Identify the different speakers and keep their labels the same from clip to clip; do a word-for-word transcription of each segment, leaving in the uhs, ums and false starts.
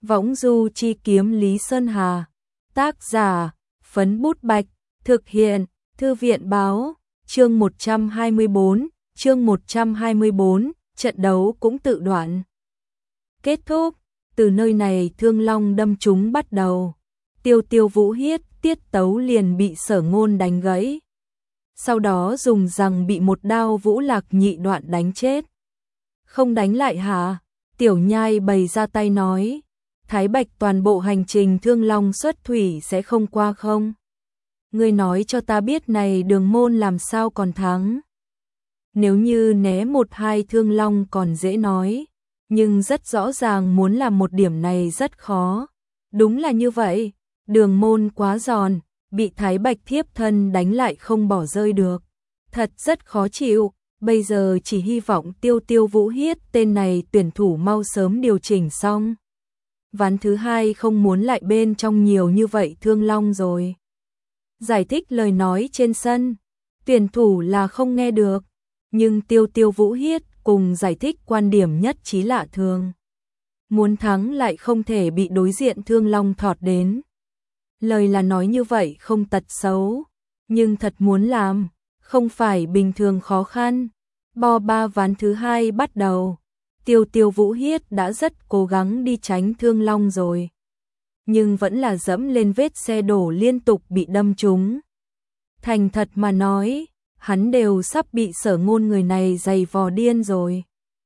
Speaker 1: Võng du chi kiếm Lý Sơn Hà. Tác giả, Phấn Bút Bạch. Thực hiện, Thư viện Báo. Chương một trăm hai mươi bốn, chương một trăm hai mươi bốn, trận đấu cũng tự đoạn. Kết thúc, từ nơi này thương long đâm trúng bắt đầu. Tiêu Tiêu Vũ Hiết tiết tấu liền bị Sở Ngôn đánh gãy. Sau đó dùng rằng bị một đao Vũ Lạc Nhị đoạn đánh chết. Không đánh lại hả? Tiểu Nhai bày ra tay nói. Thái Bạch toàn bộ hành trình thương long xuất thủy sẽ không qua không? Ngươi nói cho ta biết này Đường Môn làm sao còn thắng. Nếu như né một hai thương long còn dễ nói, nhưng rất rõ ràng muốn làm một điểm này rất khó. Đúng là như vậy, Đường Môn quá giòn, bị Thái Bạch thiếp thân đánh lại không bỏ rơi được. Thật rất khó chịu, bây giờ chỉ hy vọng Tiêu Tiêu Vũ Hiết tên này tuyển thủ mau sớm điều chỉnh xong. Ván thứ hai không muốn lại bên trong nhiều như vậy thương long rồi. Giải thích lời nói trên sân, tuyển thủ là không nghe được, nhưng Tiêu Tiêu Vũ Hiết cùng giải thích quan điểm nhất trí lạ thường. Muốn thắng lại không thể bị đối diện thương long thọt đến. Lời là nói như vậy không tật xấu, nhưng thật muốn làm, không phải bình thường khó khăn. Bo ba ván thứ hai bắt đầu, Tiêu Tiêu Vũ Hiết đã rất cố gắng đi tránh thương long rồi, nhưng vẫn là dẫm lên vết xe đổ liên tục bị đâm trúng. Thành thật mà nói, hắn đều sắp bị Sở Ngôn người này giày vò điên rồi.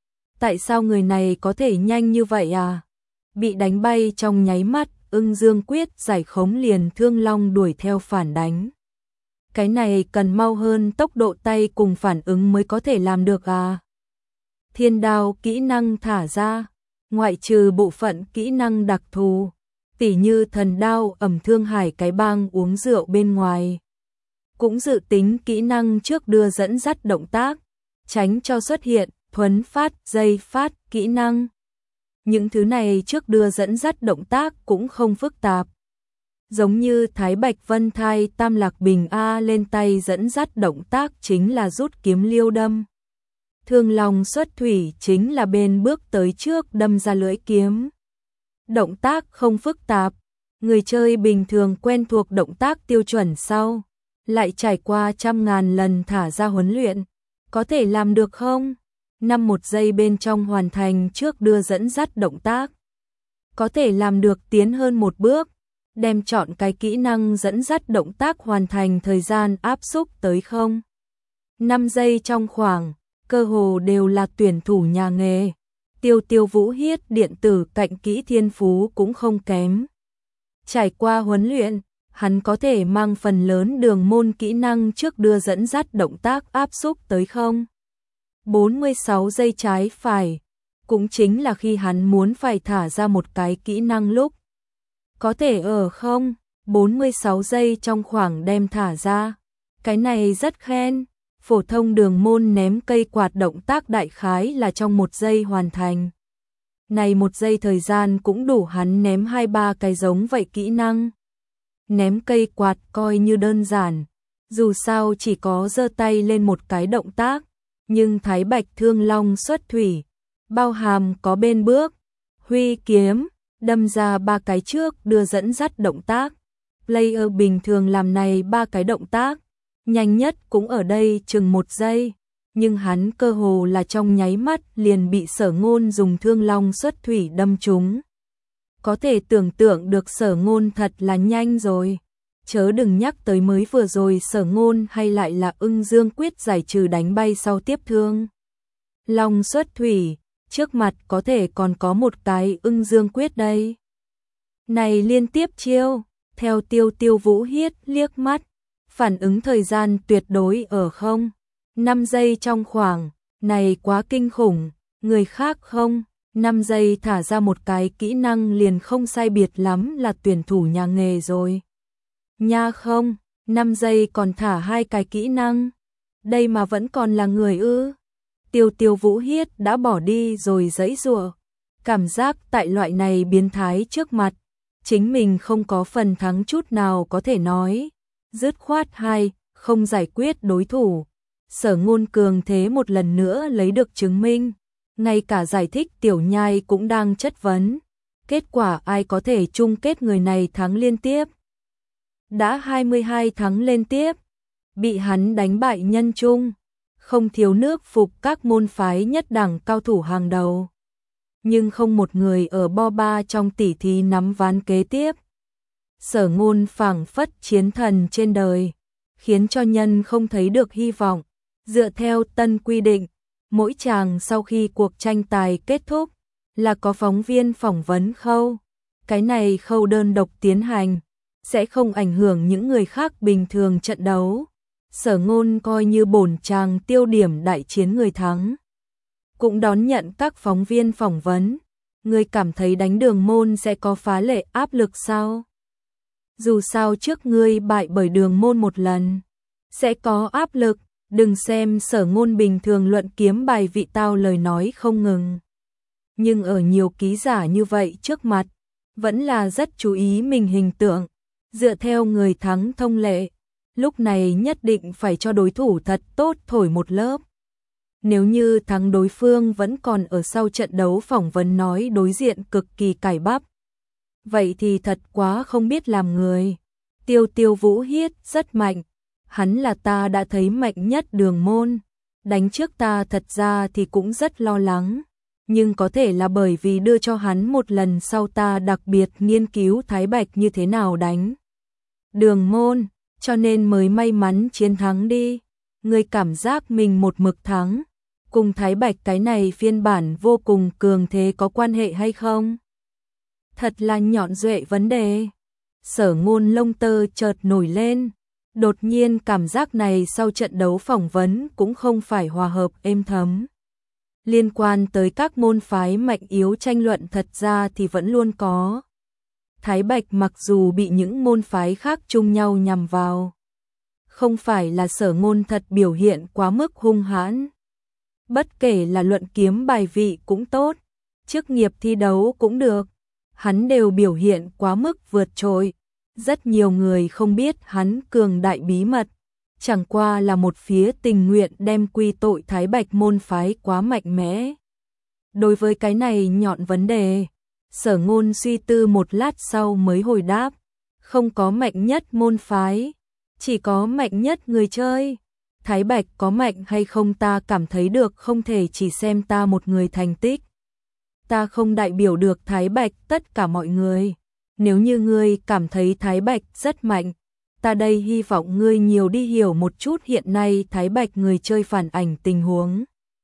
Speaker 1: Tại sao người này có thể nhanh như vậy à? Bị đánh bay trong nháy mắt, Ưng Dương Quyết giải khống liền thương long đuổi theo phản đánh. Cái này cần mau hơn tốc độ tay cùng phản ứng mới có thể làm được à? Thiên đao kỹ năng thả ra, ngoại trừ bộ phận kỹ năng đặc thù, tỉ như thần đao ẩm thương hải cái bang uống rượu bên ngoài. Cũng dự tính kỹ năng trước đưa dẫn dắt động tác, tránh cho xuất hiện thuấn phát, dây phát kỹ năng. Những thứ này trước đưa dẫn dắt động tác cũng không phức tạp. Giống như Thái Bạch Vân Thai Tam Lạc Bình A lên tay dẫn dắt động tác chính là rút kiếm liêu đâm. Thương long xuất thủy chính là bên bước tới trước đâm ra lưỡi kiếm. Động tác không phức tạp, người chơi bình thường quen thuộc động tác tiêu chuẩn sau, lại trải qua trăm ngàn lần thả ra huấn luyện, có thể làm được không? Năm một giây bên trong hoàn thành trước đưa dẫn dắt động tác. Có thể làm được tiến hơn một bước, đem chọn cái kỹ năng dẫn dắt động tác hoàn thành thời gian áp xúc tới không? năm giây trong khoảng, cơ hồ đều là tuyển thủ nhà nghề. Tiêu Tiêu Vũ Hiết điện tử cạnh kỹ thiên phú cũng không kém. Trải qua huấn luyện, hắn có thể mang phần lớn Đường Môn kỹ năng trước đưa dẫn dắt động tác áp xúc tới không? bốn mươi sáu giây trái phải, cũng chính là khi hắn muốn phải thả ra một cái kỹ năng lúc. Có thể ở không? bốn mươi sáu giây trong khoảng đem thả ra. Cái này rất khen. Phổ thông Đường Môn ném cây quạt động tác đại khái là trong một giây hoàn thành. Này một giây thời gian cũng đủ hắn ném hai ba cái giống vậy kỹ năng. Ném cây quạt coi như đơn giản, dù sao chỉ có giơ tay lên một cái động tác, nhưng Thái Bạch thương long xuất thủy, bao hàm có bên bước, huy kiếm, đâm ra ba cái trước đưa dẫn dắt động tác. Player bình thường làm này ba cái động tác, nhanh nhất cũng ở đây chừng một giây, nhưng hắn cơ hồ là trong nháy mắt liền bị Sở Ngôn dùng thương long xuất thủy đâm trúng. Có thể tưởng tượng được Sở Ngôn thật là nhanh rồi. Chớ đừng nhắc tới mới vừa rồi Sở Ngôn hay lại là Ưng Dương Quyết giải trừ đánh bay sau tiếp thương long xuất thủy, trước mặt có thể còn có một cái Ưng Dương Quyết đây. Này liên tiếp chiêu, theo Tiêu Tiêu Vũ Hiết liếc mắt, phản ứng thời gian tuyệt đối ở không? năm giây trong khoảng, này quá kinh khủng, người khác không? năm giây thả ra một cái kỹ năng liền không sai biệt lắm là tuyển thủ nhà nghề rồi. Nha không, năm giây còn thả hai cái kỹ năng. Đây mà vẫn còn là người ư? Tiêu Tiêu Vũ Hiết đã bỏ đi rồi giãy giụa. Cảm giác tại loại này biến thái trước mặt, chính mình không có phần thắng chút nào có thể nói. Dứt khoát hai, không giải quyết đối thủ. Sở Ngôn cường thế một lần nữa lấy được chứng minh. Ngay cả giải thích Tiểu Nhai cũng đang chất vấn. Kết quả ai có thể chung kết người này thắng liên tiếp. Đã hai mươi hai thắng liên tiếp, bị hắn đánh bại nhân chung, không thiếu nước phục các môn phái nhất đẳng cao thủ hàng đầu. Nhưng không một người ở bo ba trong tỷ thí nắm ván kế tiếp. Sở Ngôn phảng phất chiến thần trên đời, khiến cho nhân không thấy được hy vọng. Dựa theo tân quy định, mỗi chàng sau khi cuộc tranh tài kết thúc là có phóng viên phỏng vấn khâu. Cái này khâu đơn độc tiến hành, sẽ không ảnh hưởng những người khác bình thường trận đấu. Sở Ngôn coi như bổn chàng tiêu điểm đại chiến người thắng, cũng đón nhận các phóng viên phỏng vấn. Người cảm thấy đánh Đường Môn sẽ có phá lệ áp lực sao? Dù sao trước ngươi bại bởi Đường Môn một lần, sẽ có áp lực. Đừng xem Sở Ngôn bình thường luận kiếm bài vị tao lời nói không ngừng, nhưng ở nhiều ký giả như vậy trước mặt, vẫn là rất chú ý mình hình tượng. Dựa theo người thắng thông lệ, lúc này nhất định phải cho đối thủ thật tốt thổi một lớp. Nếu như thắng đối phương vẫn còn ở sau trận đấu phỏng vấn nói đối diện cực kỳ cải bắp, vậy thì thật quá không biết làm người. Tiêu Tiêu Vũ Hiết rất mạnh, hắn là ta đã thấy mạnh nhất Đường Môn, đánh trước ta thật ra thì cũng rất lo lắng, nhưng có thể là bởi vì đưa cho hắn một lần sau ta đặc biệt nghiên cứu Thái Bạch như thế nào đánh Đường Môn, cho nên mới may mắn chiến thắng đi. Ngươi cảm giác mình một mực thắng, cùng Thái Bạch cái này phiên bản vô cùng cường thế có quan hệ hay không? Thật là nhọn duệ vấn đề. Sở Ngôn lông tơ chợt nổi lên, đột nhiên cảm giác này sau trận đấu phỏng vấn cũng không phải hòa hợp êm thấm. Liên quan tới các môn phái mạnh yếu tranh luận thật ra thì vẫn luôn có. Thái Bạch mặc dù bị những môn phái khác chung nhau nhằm vào, không phải là Sở Ngôn thật biểu hiện quá mức hung hãn. Bất kể là luận kiếm bài vị cũng tốt, chức nghiệp thi đấu cũng được, hắn đều biểu hiện quá mức vượt trội. Rất nhiều người không biết hắn cường đại bí mật, chẳng qua là một phía tình nguyện đem quy tội Thái Bạch môn phái quá mạnh mẽ. Đối với cái này nhọn vấn đề, Sở Ngôn suy tư một lát sau mới hồi đáp, không có mạnh nhất môn phái, chỉ có mạnh nhất người chơi. Thái Bạch có mạnh hay không ta cảm thấy được không thể chỉ xem ta một người thành tích. Ta không đại biểu được Thái Bạch tất cả mọi người. Nếu như ngươi cảm thấy Thái Bạch rất mạnh, ta đây hy vọng ngươi nhiều đi hiểu một chút hiện nay Thái Bạch người chơi phản ảnh tình huống.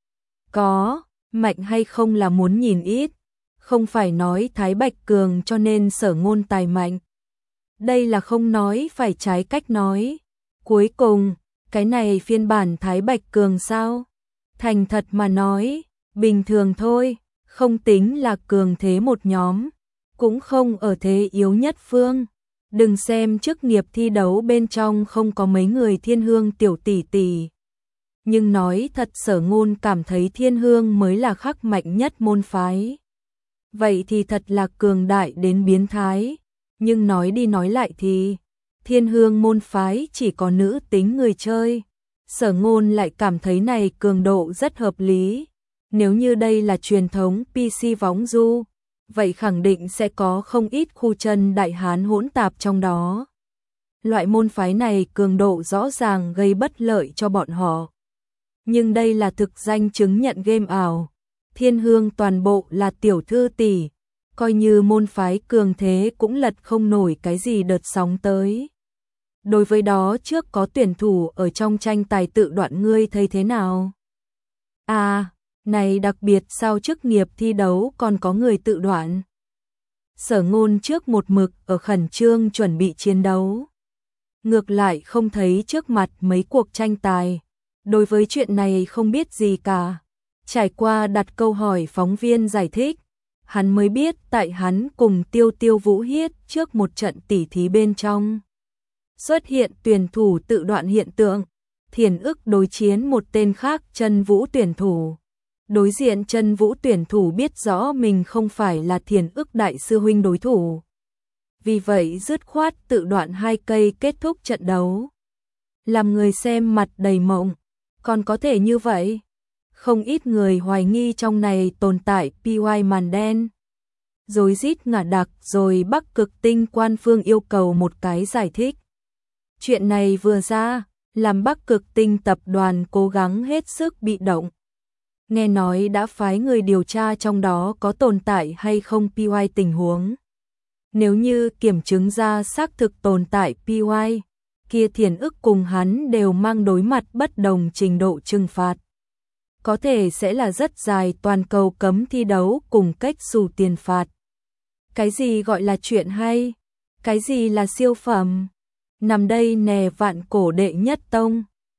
Speaker 1: Có, mạnh hay không là muốn nhìn ít, không phải nói Thái Bạch cường cho nên Sở Ngôn tài mạnh. Đây là không nói phải trái cách nói. Cuối cùng, cái này phiên bản Thái Bạch cường sao? Thành thật mà nói, bình thường thôi, không tính là cường thế một nhóm, cũng không ở thế yếu nhất phương. Đừng xem chức nghiệp thi đấu bên trong không có mấy người Thiên Hương tiểu tỷ tỷ. Nhưng nói thật Sở Ngôn cảm thấy Thiên Hương mới là khắc mạnh nhất môn phái. Vậy thì thật là cường đại đến biến thái. Nhưng nói đi nói lại thì Thiên Hương môn phái chỉ có nữ tính người chơi. Sở Ngôn lại cảm thấy này cường độ rất hợp lý. Nếu như đây là truyền thống pê xê võng du, vậy khẳng định sẽ có không ít khu chân đại hán hỗn tạp trong đó. Loại môn phái này cường độ rõ ràng gây bất lợi cho bọn họ. Nhưng đây là thực danh chứng nhận game ảo. Thiên Hương toàn bộ là tiểu thư tỷ, coi như môn phái cường thế cũng lật không nổi cái gì đợt sóng tới. Đối với đó trước có tuyển thủ ở trong tranh tài tự đoạn ngươi thấy thế nào? À, này đặc biệt sao chức nghiệp thi đấu còn có người tự đoạn? Sở Ngôn trước một mực ở khẩn trương chuẩn bị chiến đấu. Ngược lại không thấy trước mặt mấy cuộc tranh tài. Đối với chuyện này không biết gì cả. Trải qua đặt câu hỏi phóng viên giải thích, hắn mới biết tại hắn cùng Tiêu Tiêu Vũ Hiết trước một trận tỉ thí bên trong xuất hiện tuyển thủ tự đoạn hiện tượng. Thiền ức đối chiến một tên khác Chân Vũ tuyển thủ. Đối diện Chân Vũ tuyển thủ biết rõ mình không phải là Thiền ức đại sư huynh đối thủ. Vì vậy dứt khoát tự đoạn hai cây kết thúc trận đấu. Làm người xem mặt đầy mộng. Còn có thể như vậy? Không ít người hoài nghi trong này tồn tại pê i màn đen. Rồi rít ngả đặc rồi Bắc Cực Tinh quan phương yêu cầu một cái giải thích. Chuyện này vừa ra, làm Bắc Cực Tinh tập đoàn cố gắng hết sức bị động. Nghe nói đã phái người điều tra trong đó có tồn tại hay không pê i tình huống. Nếu như kiểm chứng ra xác thực tồn tại pê i, kia Thiền Ức cùng hắn đều mang đối mặt bất đồng trình độ trừng phạt. Có thể sẽ là rất dài toàn cầu cấm thi đấu cùng cách xù tiền phạt. Cái gì gọi là chuyện hay? Cái gì là siêu phẩm? Nằm đây nè vạn cổ đệ nhất tông.